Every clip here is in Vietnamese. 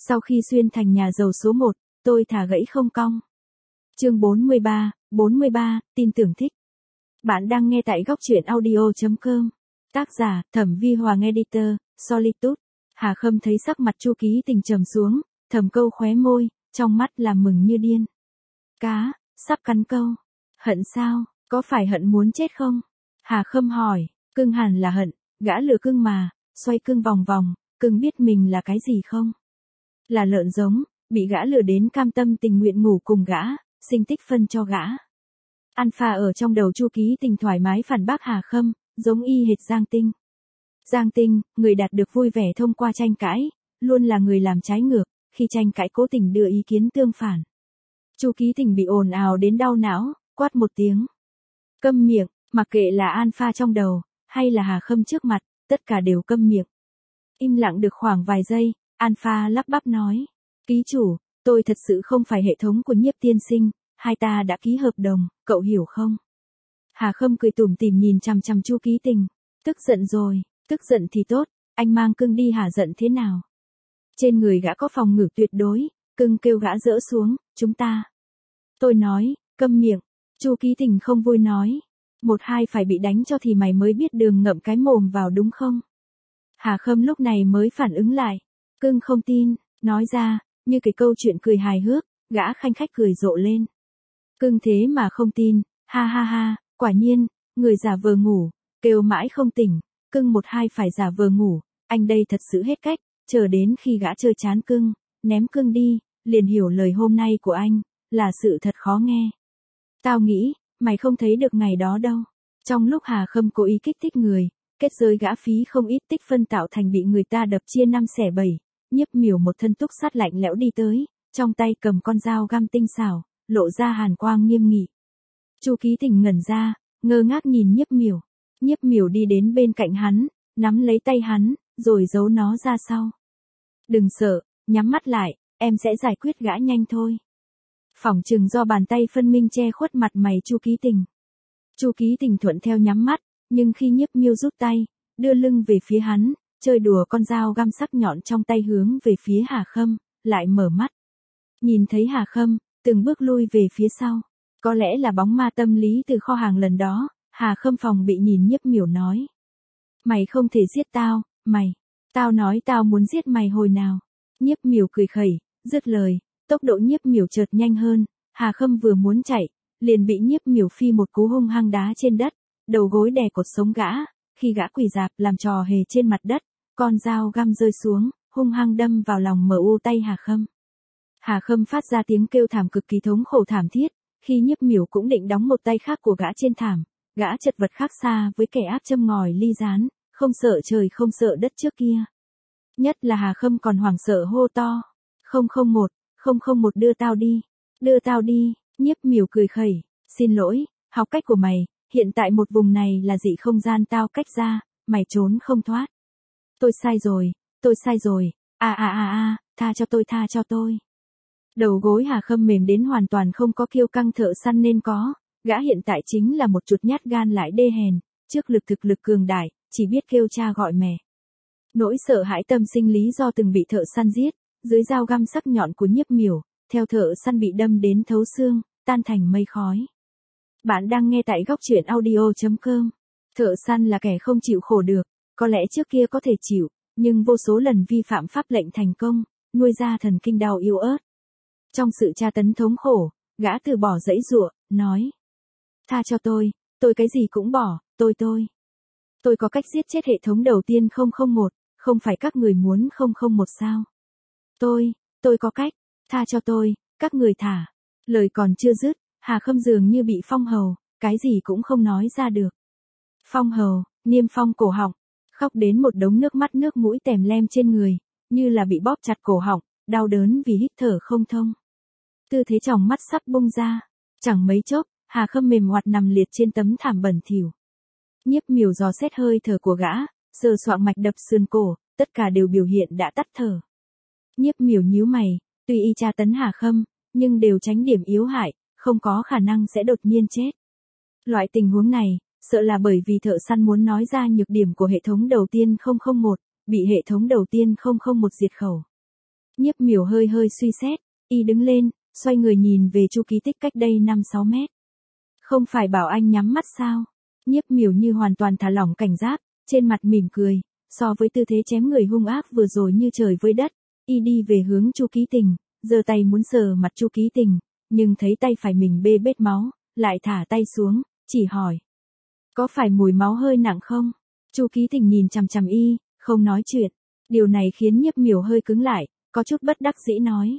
Sau khi xuyên thành nhà giàu số 1, tôi thả gãy không cong. Chương 43, tin tưởng thích. Bạn đang nghe tại góc truyện audio.com. Tác giả, Thẩm Vi Hoàng Editor, Solitude. Hà Khâm thấy sắc mặt Chu Ký Tình trầm xuống, thầm câu khóe môi, trong mắt là mừng như điên. Cá, sắp cắn câu. Hận sao, có phải hận muốn chết không? Hà Khâm hỏi, cưng hẳn là hận, gã lừa cưng mà, xoay cưng vòng vòng, cưng biết mình là cái gì không? Là lợn giống, bị gã lừa đến cam tâm tình nguyện ngủ cùng gã, sinh tích phân cho gã. Alpha ở trong đầu Chu Ký Tình thoải mái phản bác Hà Khâm, giống y hệt Giang Tinh. Giang Tinh, người đạt được vui vẻ thông qua tranh cãi, luôn là người làm trái ngược, khi tranh cãi cố tình đưa ý kiến tương phản. Chu Ký Tình bị ồn ào đến đau não, quát một tiếng. Câm miệng, mặc kệ là Alpha trong đầu, hay là Hà Khâm trước mặt, tất cả đều câm miệng. Im lặng được khoảng vài giây, Alpha lắp bắp nói. Ký chủ, tôi thật sự không phải hệ thống của Nhiếp tiên sinh, hai ta đã ký hợp đồng, cậu hiểu không? Hà Khâm cười tủm tỉm nhìn chằm chằm Chu Ký Tình. Tức giận rồi, tức giận thì tốt, anh mang cưng đi hả giận thế nào? Trên người gã có phòng ngự tuyệt đối, cưng kêu gã dỡ xuống, chúng ta. Tôi nói, câm miệng, Chu Ký Tình không vui nói. Một hai phải bị đánh cho thì mày mới biết đường ngậm cái mồm vào đúng không? Hà Khâm lúc này mới phản ứng lại. Cưng không tin, nói ra, như cái câu chuyện cười hài hước, gã khanh khách cười rộ lên. Cưng thế mà không tin, ha ha ha, quả nhiên, người giả vờ ngủ, kêu mãi không tỉnh, cưng một hai phải giả vờ ngủ, anh đây thật sự hết cách, chờ đến khi gã chơi chán cưng, ném cưng đi, liền hiểu lời hôm nay của anh, là sự thật khó nghe. Tao nghĩ, mày không thấy được ngày đó đâu. Trong lúc Hà Khâm cố ý kích thích người, kết giới gã phí không ít tích phân tạo thành bị người ta đập chia 5/7, Nhiếp Miểu một thân túc sắt lạnh lẽo đi tới, trong tay cầm con dao găm tinh xảo, lộ ra hàn quang nghiêm nghị. Chu Ký Tình ngẩn ra, ngơ ngác nhìn Nhiếp Miểu. Nhiếp Miểu đi đến bên cạnh hắn, nắm lấy tay hắn, rồi giấu nó ra sau. Đừng sợ, nhắm mắt lại, em sẽ giải quyết gã nhanh thôi. Phỏng chừng do bàn tay phân minh che khuất mặt mày Chu Ký Tình. Chu Ký Tình thuận theo nhắm mắt, nhưng khi Nhiếp Miểu rút tay, đưa lưng về phía hắn, chơi đùa con dao găm sắc nhọn trong tay hướng về phía Hà Khâm, lại mở mắt. Nhìn thấy Hà Khâm, từng bước lui về phía sau. Có lẽ là bóng ma tâm lý từ kho hàng lần đó, Hà Khâm phòng bị nhìn Nhiếp Miểu nói. Mày không thể giết tao, mày. Tao nói tao muốn giết mày hồi nào. Nhiếp Miểu cười khẩy, dứt lời, tốc độ Nhiếp Miểu chợt nhanh hơn, Hà Khâm vừa muốn chạy, liền bị Nhiếp Miểu phi một cú hung hăng đá trên đất, đầu gối đè cột sống gã, khi gã quỳ rạp làm trò hề trên mặt đất, con dao găm rơi xuống, hung hăng đâm vào lòng MU tay Hà Khâm. Hà Khâm phát ra tiếng kêu thảm cực kỳ thống khổ thảm thiết, khi Nhiếp Miểu cũng định đóng một tay khác của gã trên thảm, gã chật vật khác xa với kẻ áp châm ngòi ly gián, không sợ trời không sợ đất trước kia. Nhất là Hà Khâm còn hoảng sợ hô to. 001 đưa tao đi, Nhiếp Miểu cười khẩy, xin lỗi, học cách của mày, hiện tại một vùng này là dị không gian tao cách ra, mày trốn không thoát. Tôi sai rồi, tha cho tôi. Đầu gối Hà Khâm mềm đến hoàn toàn không có kiêu căng thợ săn nên có, gã hiện tại chính là một chuột nhát gan lại đê hèn, trước thực lực cường đại, chỉ biết kêu cha gọi mẹ. Nỗi sợ hãi tâm sinh lý do từng bị thợ săn giết, dưới dao găm sắc nhọn của Nhiếp Miểu, theo thợ săn bị đâm đến thấu xương, tan thành mây khói. Bạn đang nghe tại góc truyện audio.com. Thợ săn là kẻ không chịu khổ được, có lẽ trước kia có thể chịu, nhưng vô số lần vi phạm pháp lệnh thành công, nuôi ra thần kinh đau yếu ớt. Trong sự tra tấn thống khổ, gã từ bỏ giãy giụa, nói. Tha cho tôi cái gì cũng bỏ, tôi. Tôi có cách giết chết hệ thống đầu tiên 001, không phải các người muốn 001 sao? Tôi có cách, tha cho tôi, các người thả. Lời còn chưa dứt, Hà Khâm dường như bị phong hầu, cái gì cũng không nói ra được. Phong hầu, niêm phong cổ họng, khóc đến một đống nước mắt nước mũi tèm lem trên người, như là bị bóp chặt cổ họng, đau đớn vì hít thở không thông. Tư thế tròng mắt sắp bung ra, chẳng mấy chốc, Hà Khâm mềm oặt nằm liệt trên tấm thảm bẩn thỉu. Nhiếp Miểu dò xét hơi thở của gã, sờ soạng mạch đập sườn cổ, tất cả đều biểu hiện đã tắt thở. Nhiếp Miểu nhíu mày, tuy y tra tấn Hà Khâm, nhưng đều tránh điểm yếu hại, không có khả năng sẽ đột nhiên chết. Loại tình huống này, sợ là bởi vì thợ săn muốn nói ra nhược điểm của hệ thống đầu tiên 001, bị hệ thống đầu tiên 001 diệt khẩu. Nhiếp Miểu hơi hơi suy xét, y đứng lên, xoay người nhìn về Chu Ký Tích cách đây 5-6 mét. Không phải bảo anh nhắm mắt sao? Nhiếp Miểu như hoàn toàn thả lỏng cảnh giác, trên mặt mỉm cười, so với tư thế chém người hung ác vừa rồi như trời với đất, y đi về hướng Chu Ký Tình, giơ tay muốn sờ mặt Chu Ký Tình, nhưng thấy tay phải mình bê bết máu, lại thả tay xuống, chỉ hỏi. Có phải mùi máu hơi nặng không? Chu Ký Tình nhìn chằm chằm y, không nói chuyện. Điều này khiến Nhiếp Miểu hơi cứng lại, có chút bất đắc dĩ nói.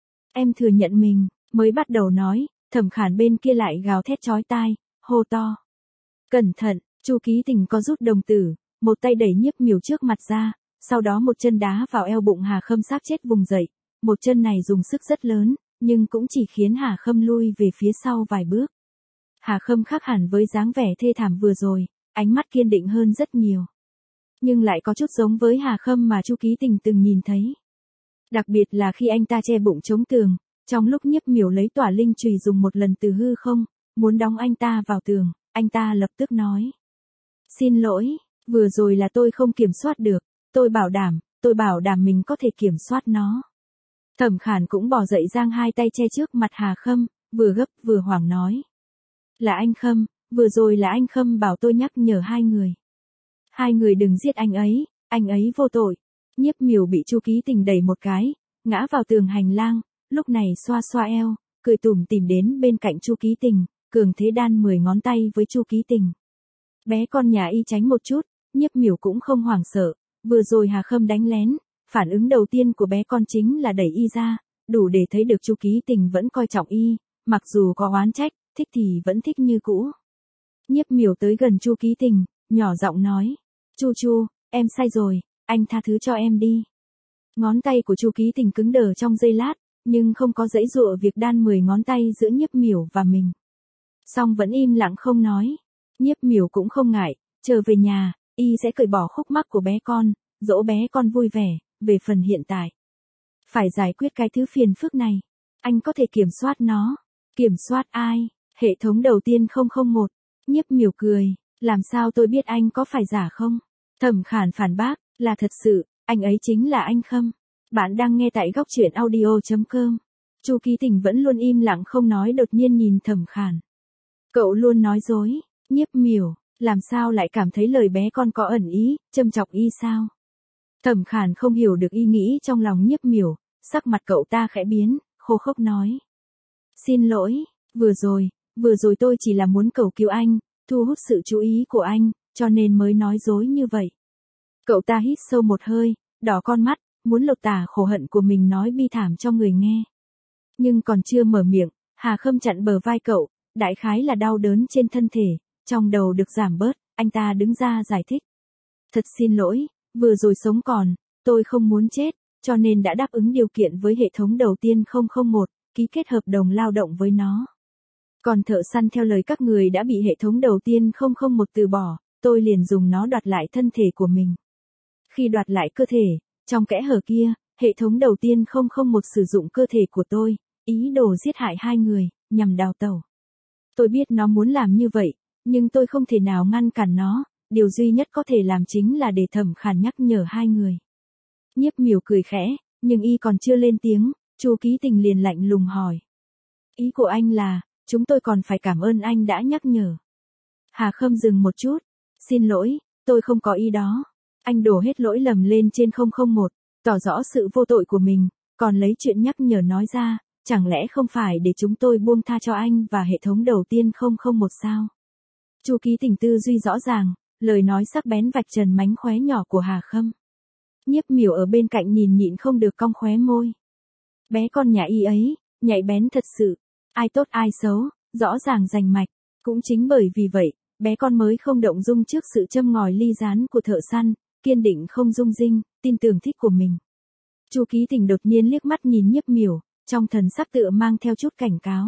Em thừa nhận mình, mới bắt đầu nói, Thẩm Khản bên kia lại gào thét chói tai, hô to. Cẩn thận, Chu Ký Tình có rút đồng tử, một tay đẩy Nhiếp Miểu trước mặt ra, sau đó một chân đá vào eo bụng Hà Khâm xác chết vùng dậy. Một chân này dùng sức rất lớn, nhưng cũng chỉ khiến Hà Khâm lui về phía sau vài bước. Hà Khâm khác hẳn với dáng vẻ thê thảm vừa rồi, ánh mắt kiên định hơn rất nhiều. Nhưng lại có chút giống với Hà Khâm mà Chu Ký Tình từng nhìn thấy. Đặc biệt là khi anh ta che bụng chống tường, trong lúc Nhiếp Miểu lấy tỏa linh chùy dùng một lần từ hư không, muốn đóng anh ta vào tường, anh ta lập tức nói. Xin lỗi, vừa rồi là tôi không kiểm soát được, tôi bảo đảm mình có thể kiểm soát nó. Thẩm Khản cũng bò dậy giang hai tay che trước mặt Hà Khâm, vừa gấp vừa hoảng nói. Là anh Khâm, vừa rồi là anh Khâm bảo tôi nhắc nhở hai người. Hai người đừng giết anh ấy vô tội. Nhiếp Miểu bị Chu Ký Tình đẩy một cái, ngã vào tường hành lang, lúc này xoa xoa eo, cười tủm tỉm đến bên cạnh Chu Ký Tình, cường thế đan 10 ngón tay với Chu Ký Tình. Bé con nhà y tránh một chút, Nhiếp Miểu cũng không hoảng sợ, vừa rồi Hà Khâm đánh lén, phản ứng đầu tiên của bé con chính là đẩy y ra, đủ để thấy được Chu Ký Tình vẫn coi trọng y, mặc dù có oán trách, thích thì vẫn thích như cũ. Nhiếp Miểu tới gần Chu Ký Tình, nhỏ giọng nói, Chu, em sai rồi, anh tha thứ cho em đi. Ngón tay của Chu Ký Tình cứng đờ trong giây lát, nhưng không có giãy giụa việc đan 10 ngón tay giữa Nhiếp Miểu và mình. Song vẫn im lặng không nói. Nhiếp Miểu cũng không ngại, trở về nhà, y sẽ cởi bỏ khúc mắc của bé con, dỗ bé con vui vẻ, về phần hiện tại. Phải giải quyết cái thứ phiền phức này. Anh có thể kiểm soát nó. Kiểm soát ai? Hệ thống đầu tiên 001. Nhiếp Miểu cười, làm sao tôi biết anh có phải giả không? Thẩm Khản phản bác, là thật sự, anh ấy chính là anh Khâm. Bạn đang nghe tại góc truyện audio.com. Chu Ký Tình vẫn luôn im lặng không nói, đột nhiên nhìn Thẩm Khản. Cậu luôn nói dối. Nhiếp Miểu, làm sao lại cảm thấy lời bé con có ẩn ý, châm chọc y sao? Thẩm Khản không hiểu được ý nghĩ trong lòng Nhiếp Miểu, sắc mặt cậu ta khẽ biến, khô khốc nói. Xin lỗi, vừa rồi tôi chỉ là muốn cầu cứu anh, thu hút sự chú ý của anh, cho nên mới nói dối như vậy. Cậu ta hít sâu một hơi, đỏ con mắt, muốn lột tả khổ hận của mình nói bi thảm cho người nghe. Nhưng còn chưa mở miệng, Hà Khâm chặn bờ vai cậu, đại khái là đau đớn trên thân thể, trong đầu được giảm bớt, anh ta đứng ra giải thích. Thật xin lỗi, vừa rồi sống còn, tôi không muốn chết, cho nên đã đáp ứng điều kiện với hệ thống đầu tiên 001, ký kết hợp đồng lao động với nó. Còn thợ săn theo lời các người đã bị hệ thống đầu tiên 001 từ bỏ, tôi liền dùng nó đoạt lại thân thể của mình. Khi đoạt lại cơ thể, trong kẽ hở kia, hệ thống đầu tiên 001 sử dụng cơ thể của tôi, ý đồ giết hại hai người, nhằm đào tẩu. Tôi biết nó muốn làm như vậy, nhưng tôi không thể nào ngăn cản nó, điều duy nhất có thể làm chính là để Thẩm Khản nhắc nhở hai người. Nhiếp Miểu cười khẽ, nhưng y còn chưa lên tiếng, Chu Ký Tình liền lạnh lùng hỏi. Ý của anh là, chúng tôi còn phải cảm ơn anh đã nhắc nhở. Hà Khâm dừng một chút, xin lỗi, tôi không có ý đó. Anh đổ hết lỗi lầm lên trên 001, tỏ rõ sự vô tội của mình, còn lấy chuyện nhắc nhở nói ra, chẳng lẽ không phải để chúng tôi buông tha cho anh và hệ thống đầu tiên 001 sao? Chu Ký Tình tư duy rõ ràng, lời nói sắc bén vạch trần mánh khóe nhỏ của Hà Khâm. Nhiếp Miểu ở bên cạnh nhìn nhịn không được cong khóe môi. Bé con nhà y ấy, nhạy bén thật sự, ai tốt ai xấu, rõ ràng rành mạch. Cũng chính bởi vì vậy, bé con mới không động dung trước sự châm ngòi ly gián của thợ săn, kiên định không rung rinh, tin tưởng thích của mình. Chu Ký Tình đột nhiên liếc mắt nhìn Nhiếp Miểu, trong thần sắc tựa mang theo chút cảnh cáo.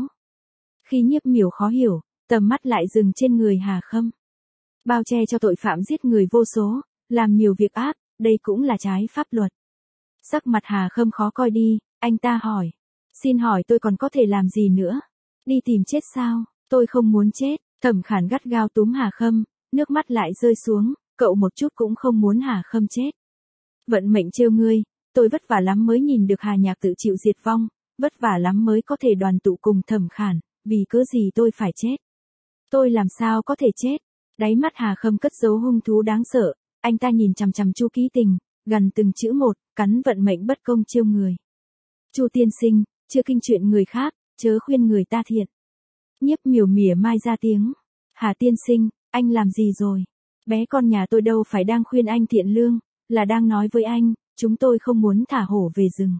Khi Nhiếp Miểu khó hiểu, tầm mắt lại dừng trên người Hà Khâm. Bao che cho tội phạm giết người vô số, làm nhiều việc ác, đây cũng là trái pháp luật. Sắc mặt Hà Khâm khó coi đi, anh ta hỏi. Xin hỏi tôi còn có thể làm gì nữa? Đi tìm chết sao? Tôi không muốn chết. Thẩm Khản gắt gao túm Hà Khâm, nước mắt lại rơi xuống, cậu một chút cũng không muốn Hà Khâm chết. Vận mệnh trêu ngươi, tôi vất vả lắm mới nhìn được Hà Nhạc tự chịu diệt vong, vất vả lắm mới có thể đoàn tụ cùng Thẩm Khản, vì cớ gì tôi phải chết? Tôi làm sao có thể chết? Đáy mắt Hà Khâm cất giấu hung thú đáng sợ, anh ta nhìn chằm chằm Chu Ký Tình, gần từng chữ một, cắn vận mệnh bất công chiêu người. Chu tiên sinh, chưa kinh chuyện người khác, chớ khuyên người ta thiện. Nhiếp Miểu mỉa mai ra tiếng. Hà tiên sinh, anh làm gì rồi? Bé con nhà tôi đâu phải đang khuyên anh thiện lương, là đang nói với anh, chúng tôi không muốn thả hổ về rừng.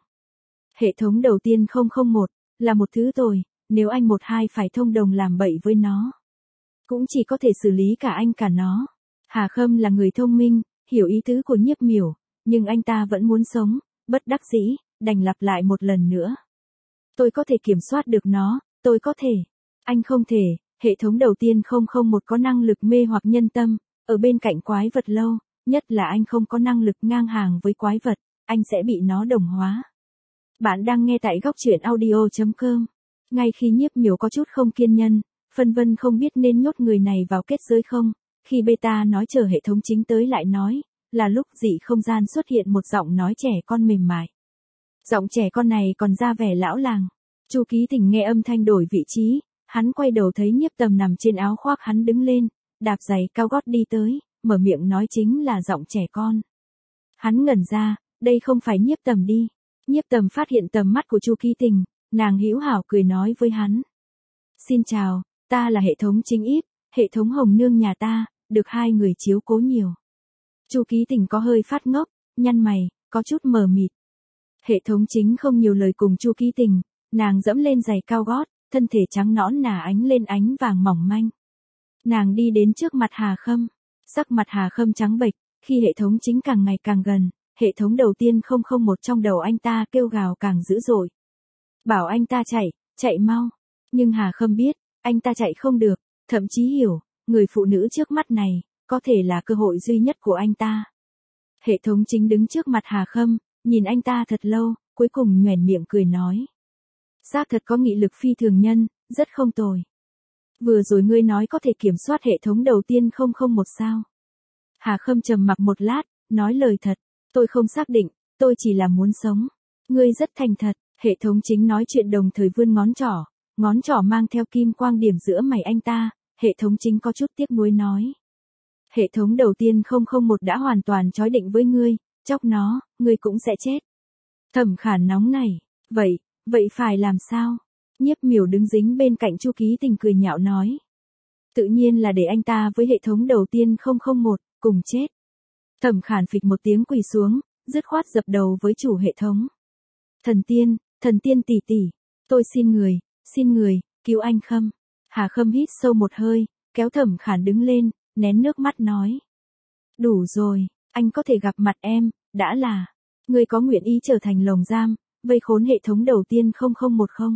Hệ thống đầu tiên 001, là một thứ tồi, nếu anh một hai phải thông đồng làm bậy với nó, cũng chỉ có thể xử lý cả anh cả nó. Hà Khâm là người thông minh, hiểu ý tứ của Nhiếp Miểu, nhưng anh ta vẫn muốn sống, bất đắc dĩ, đành lặp lại một lần nữa. Tôi có thể kiểm soát được nó, tôi có thể. Anh không thể, hệ thống đầu tiên 001 có năng lực mê hoặc nhân tâm, ở bên cạnh quái vật lâu, nhất là anh không có năng lực ngang hàng với quái vật, anh sẽ bị nó đồng hóa. Bạn đang nghe tại góc truyện audio.com. Ngay khi Nhiếp Miểu có chút không kiên nhẫn, phân vân không biết nên nhốt người này vào kết giới không, khi beta nói chờ hệ thống chính tới lại nói, là lúc dị không gian xuất hiện một giọng nói trẻ con mềm mại. Giọng trẻ con này còn ra vẻ lão làng. Chu Ký Tình nghe âm thanh đổi vị trí, hắn quay đầu thấy Nhiếp Tầm nằm trên áo khoác hắn đứng lên, đạp giày cao gót đi tới, mở miệng nói chính là giọng trẻ con. Hắn ngẩn ra, đây không phải Nhiếp Tầm đi. Nhiếp Tầm phát hiện tầm mắt của Chu Ký Tình, nàng hữu hảo cười nói với hắn. Xin chào, ta là hệ thống chính íp, hệ thống Hồng Nương nhà ta, được hai người chiếu cố nhiều. Chu Ký Tình có hơi phát ngốc, nhăn mày, có chút mờ mịt. Hệ thống chính không nhiều lời cùng Chu Ký Tình, nàng dẫm lên giày cao gót, thân thể trắng nõn nà ánh lên ánh vàng mỏng manh. Nàng đi đến trước mặt Hà Khâm, sắc mặt Hà Khâm trắng bệch, khi hệ thống chính càng ngày càng gần, hệ thống đầu tiên 001 trong đầu anh ta kêu gào càng dữ dội. Bảo anh ta chạy mau. Nhưng Hà Khâm biết, anh ta chạy không được, thậm chí hiểu, người phụ nữ trước mắt này, có thể là cơ hội duy nhất của anh ta. Hệ thống chính đứng trước mặt Hà Khâm, nhìn anh ta thật lâu, cuối cùng nhoẻn miệng cười nói. Xác thật có nghị lực phi thường nhân, rất không tồi. Vừa rồi ngươi nói có thể kiểm soát hệ thống đầu tiên 001 sao? Hà Khâm trầm mặc một lát, nói lời thật, tôi không xác định, tôi chỉ là muốn sống. Ngươi rất thành thật, hệ thống chính nói chuyện đồng thời vươn ngón trỏ mang theo kim quang điểm giữa mày anh ta, hệ thống chính có chút tiếc nuối nói. Hệ thống đầu tiên 001 đã hoàn toàn chói định với ngươi, chọc nó, ngươi cũng sẽ chết. Thẩm Khản nóng nảy, vậy phải làm sao? Nhiếp Miểu đứng dính bên cạnh Chu Ký Tình cười nhạo nói. Tự nhiên là để anh ta với hệ thống đầu tiên 001, cùng chết. Thẩm Khản phịch một tiếng quỳ xuống, dứt khoát dập đầu với chủ hệ thống. Thần tiên tỷ tỷ, tôi xin người, cứu anh Khâm. Hà Khâm hít sâu một hơi, kéo Thẩm Khản đứng lên, nén nước mắt nói. Đủ rồi, anh có thể gặp mặt em, đã là. Người có nguyện ý trở thành lồng giam, vây khốn hệ thống đầu tiên 001 không?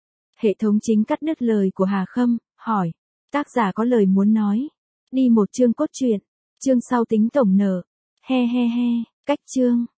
Hệ thống chính cắt đứt lời của Hà Khâm, hỏi. Tác giả có lời muốn nói. Đi một chương cốt truyện. Chương sau tính tổng nợ. He he he, cách chương.